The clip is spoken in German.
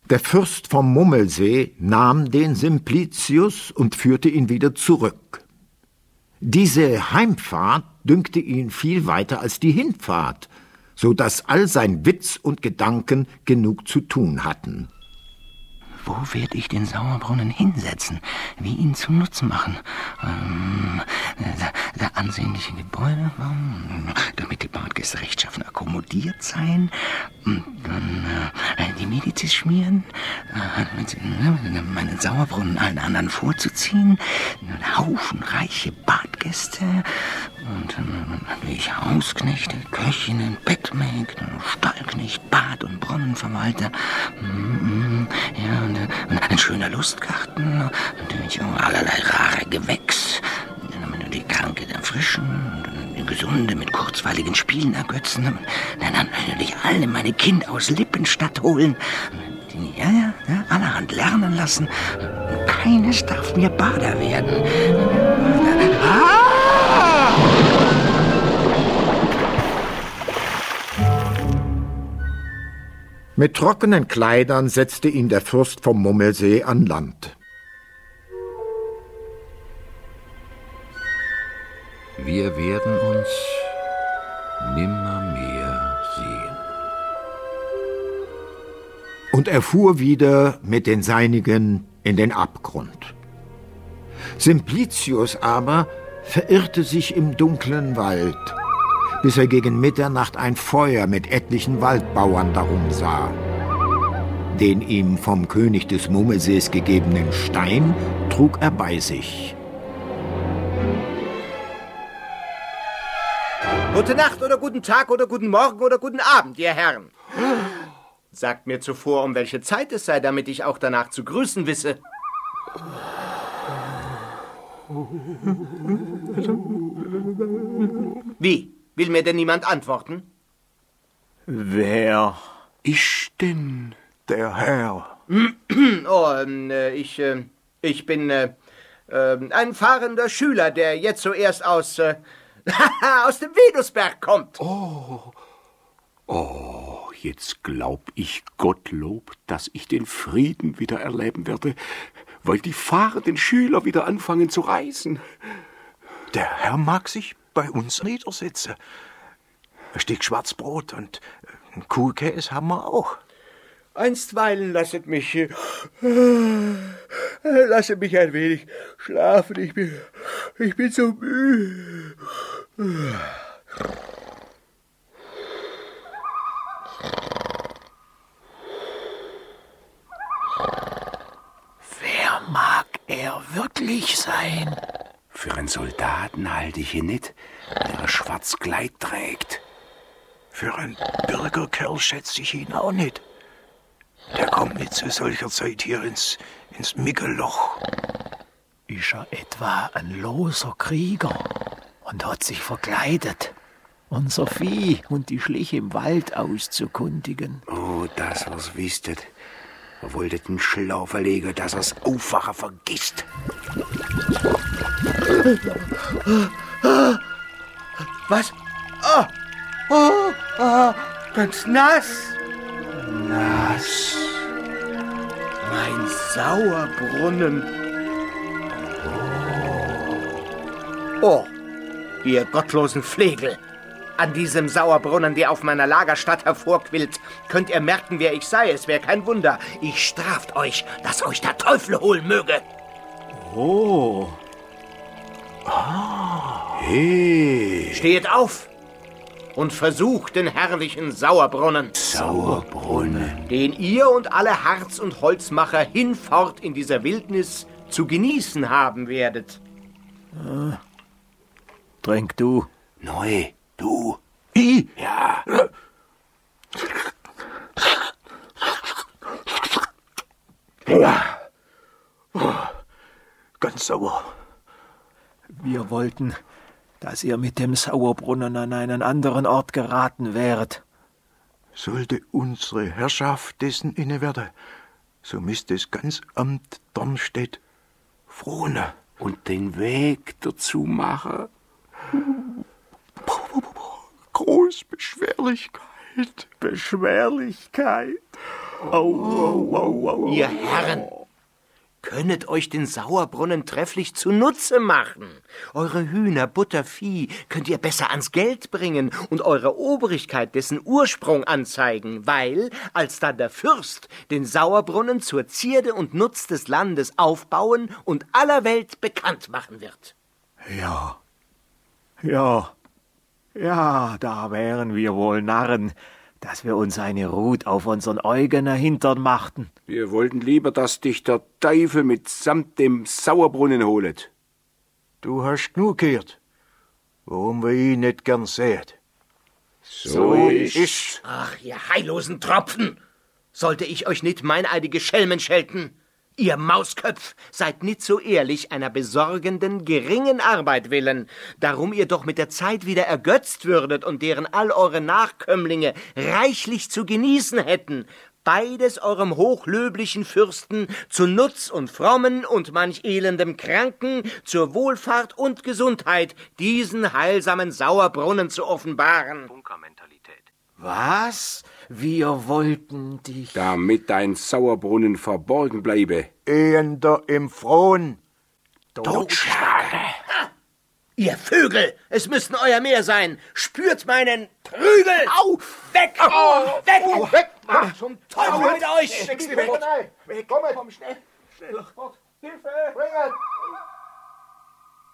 Der Fürst vom Mummelsee nahm den Simplicius und führte ihn wieder zurück. Diese Heimfahrt dünkte ihn viel weiter als die Hinfahrt, so dass all sein Witz und Gedanken genug zu tun hatten. Wo werde ich den Sauerbrunnen hinsetzen? Wie ihn zunutze machen? Der ansehnliche Gebäude, damit die Badgäste rechtschaffen akkommodiert sein. Dann die Medizis schmieren. Meinen Sauerbrunnen allen anderen vorzuziehen. Einen Haufen reiche Badgäste. Und natürlich Hausknechte, Köchinnen, Bettmägde, Stallknecht, Bad- und Brunnenverwalter. Ja, und ein schöner Lustgarten, natürlich auch allerlei rare Gewächs, die Kranke erfrischen, die Gesunde mit kurzweiligen Spielen ergötzen, dann natürlich alle meine Kinder aus Lippenstadt holen, die allerhand lernen lassen. Keines darf mir Bader werden. Mit trockenen Kleidern setzte ihn der Fürst vom Mummelsee an Land. Wir werden uns nimmermehr sehen. Und er fuhr wieder mit den Seinigen in den Abgrund. Simplicius aber verirrte sich im dunklen Wald, bis er gegen Mitternacht ein Feuer mit etlichen Waldbauern darum sah. Den ihm vom König des Mummelsees gegebenen Stein trug er bei sich. Gute Nacht oder guten Tag oder guten Morgen oder guten Abend, ihr Herren. Sagt mir zuvor, um welche Zeit es sei, damit ich auch danach zu grüßen wisse. Wie? Will mir denn niemand antworten? Wer ist denn der Herr? Ich bin ein fahrender Schüler, der jetzt zuerst aus dem Venusberg kommt. Oh, jetzt glaub ich Gottlob, dass ich den Frieden wieder erleben werde, weil die fahrenden Schüler wieder anfangen zu reisen. Der Herr mag sich bei uns niedersetzen. Ein Stück Schwarzbrot und Kuhkäse haben wir auch. Einstweilen lasset mich ein wenig schlafen. Ich bin so müde. Wer mag er wirklich sein? Für einen Soldaten halte ich ihn nicht, der ein schwarz Kleid trägt. Für einen Bürgerkerl schätze ich ihn auch nicht. Der kommt nicht zu solcher Zeit hier ins Miggelloch. Ist er etwa ein loser Krieger und hat sich verkleidet, unser Vieh und die Schliche im Wald auszukundigen? Oh, das was wisstet. Er wollte den Schlau verlegen, dass er's Aufwachen vergisst. Was? Ganz nass. Nass. Mein Sauerbrunnen. Oh, ihr gottlosen Flegel. An diesem Sauerbrunnen, der auf meiner Lagerstatt hervorquillt, könnt ihr merken, wer ich sei. Es wäre kein Wunder. Ich straft euch, dass euch der Teufel holen möge. Oh. Hey. Steht auf und versucht den herrlichen Sauerbrunnen. Sauerbrunnen. Den ihr und alle Harz- und Holzmacher hinfort in dieser Wildnis zu genießen haben werdet. Trink du. Neu, du. Ich? Ja. Ganz sauer. Wir wollten, dass ihr mit dem Sauerbrunnen an einen anderen Ort geraten wäret. Sollte unsere Herrschaft dessen inne werden, so müsste es ganz Amt Darmstedt frohne. Und den Weg dazu machen. Groß Beschwerlichkeit. Beschwerlichkeit. Ihr Herren, könnet euch den Sauerbrunnen trefflich zunutze machen. Eure Hühner, Butter, Vieh könnt ihr besser ans Geld bringen und eure Obrigkeit dessen Ursprung anzeigen, weil, als dann der Fürst den Sauerbrunnen zur Zierde und Nutz des Landes aufbauen und aller Welt bekannt machen wird. Ja, da wären wir wohl Narren, dass wir uns eine Rut auf unseren eigenen Hintern machten. Wir wollten lieber, dass dich der Teufel mitsamt dem Sauerbrunnen holet. Du hast genug gehört, warum wir ihn nicht gern sehen. So ist's. Ach, ihr heillosen Tropfen! Sollte ich euch nicht meineidige Schelmen schelten? Ihr Mausköpf seid nicht so ehrlich einer besorgenden, geringen Arbeit willen, darum ihr doch mit der Zeit wieder ergötzt würdet und deren all eure Nachkömmlinge reichlich zu genießen hätten, beides eurem hochlöblichen Fürsten zu Nutz und Frommen und manch elendem Kranken, zur Wohlfahrt und Gesundheit diesen heilsamen Sauerbrunnen zu offenbaren. Was? Wir wollten dich... Damit dein Sauerbrunnen verborgen bleibe. Ehender im Frohn. Totschlagen! Ihr Vögel, es müssten euer mehr sein. Spürt meinen Prügel! Au! Weg! Weg! Weg! Zum Teufel mit euch! Weg! Komm schnell! Schneller! Hilfe! Bringen!